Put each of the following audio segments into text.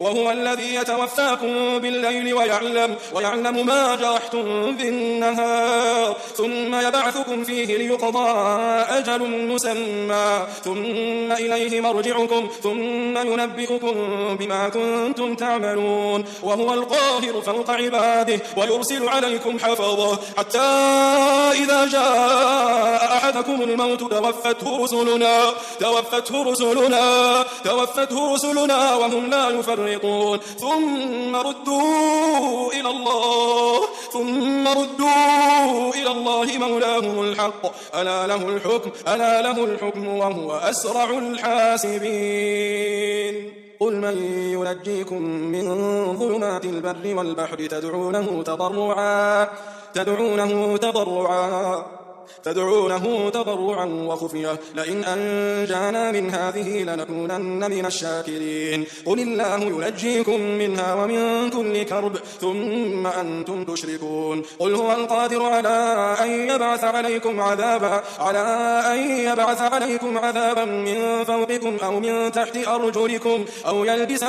وهو الذي يتوفاكم بالليل ويعلم ما جرحتم بالنهار ثم يبعثكم فيه ليقضى أجل مسمى ثم إليه مرجعكم ثم ينبئكم بما كنتم تعملون وهو القاهر فوق عباده ويرسل عليكم حفظه حتى إذا جاء أحدكم الموت توفته رسلنا وهم لا يفرقون ثم ردوا إلى الله مولاهم الحق ألا له الحكم وهو أسرع الحاسبين قل من ينجيكم من ظلمات البر والبحر تدعونه تضرعا وخفية لئن أنجانا من هذه لنكونن من الشاكرين قل الله ينجيكم منها ومن كل كرب ثم أنتم تشركون قل هو القادر على أن يبعث عليكم عذابا من فوقكم أو من تحت أرجلكم أو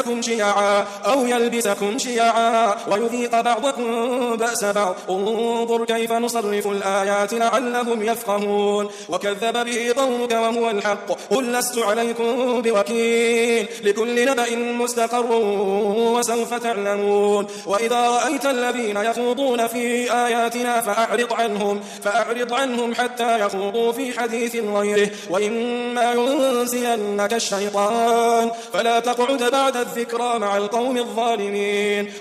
يلبسكم شيعا ويذيق بعضكم بأس بعض انظر كيف نصرف الآيات لعلهم يفقهون وكذب به قومك وهو الحق قل لست عليكم بوكيل لكل نبأ مستقر وسوف تعلمون وإذا رأيت الذين يخوضون في آياتنا فأعرض عنهم حتى يخوضوا في حديث غيره وإما ينسينك الشيطان فلا تقعد بعد الذكرى مع القوم الظالمين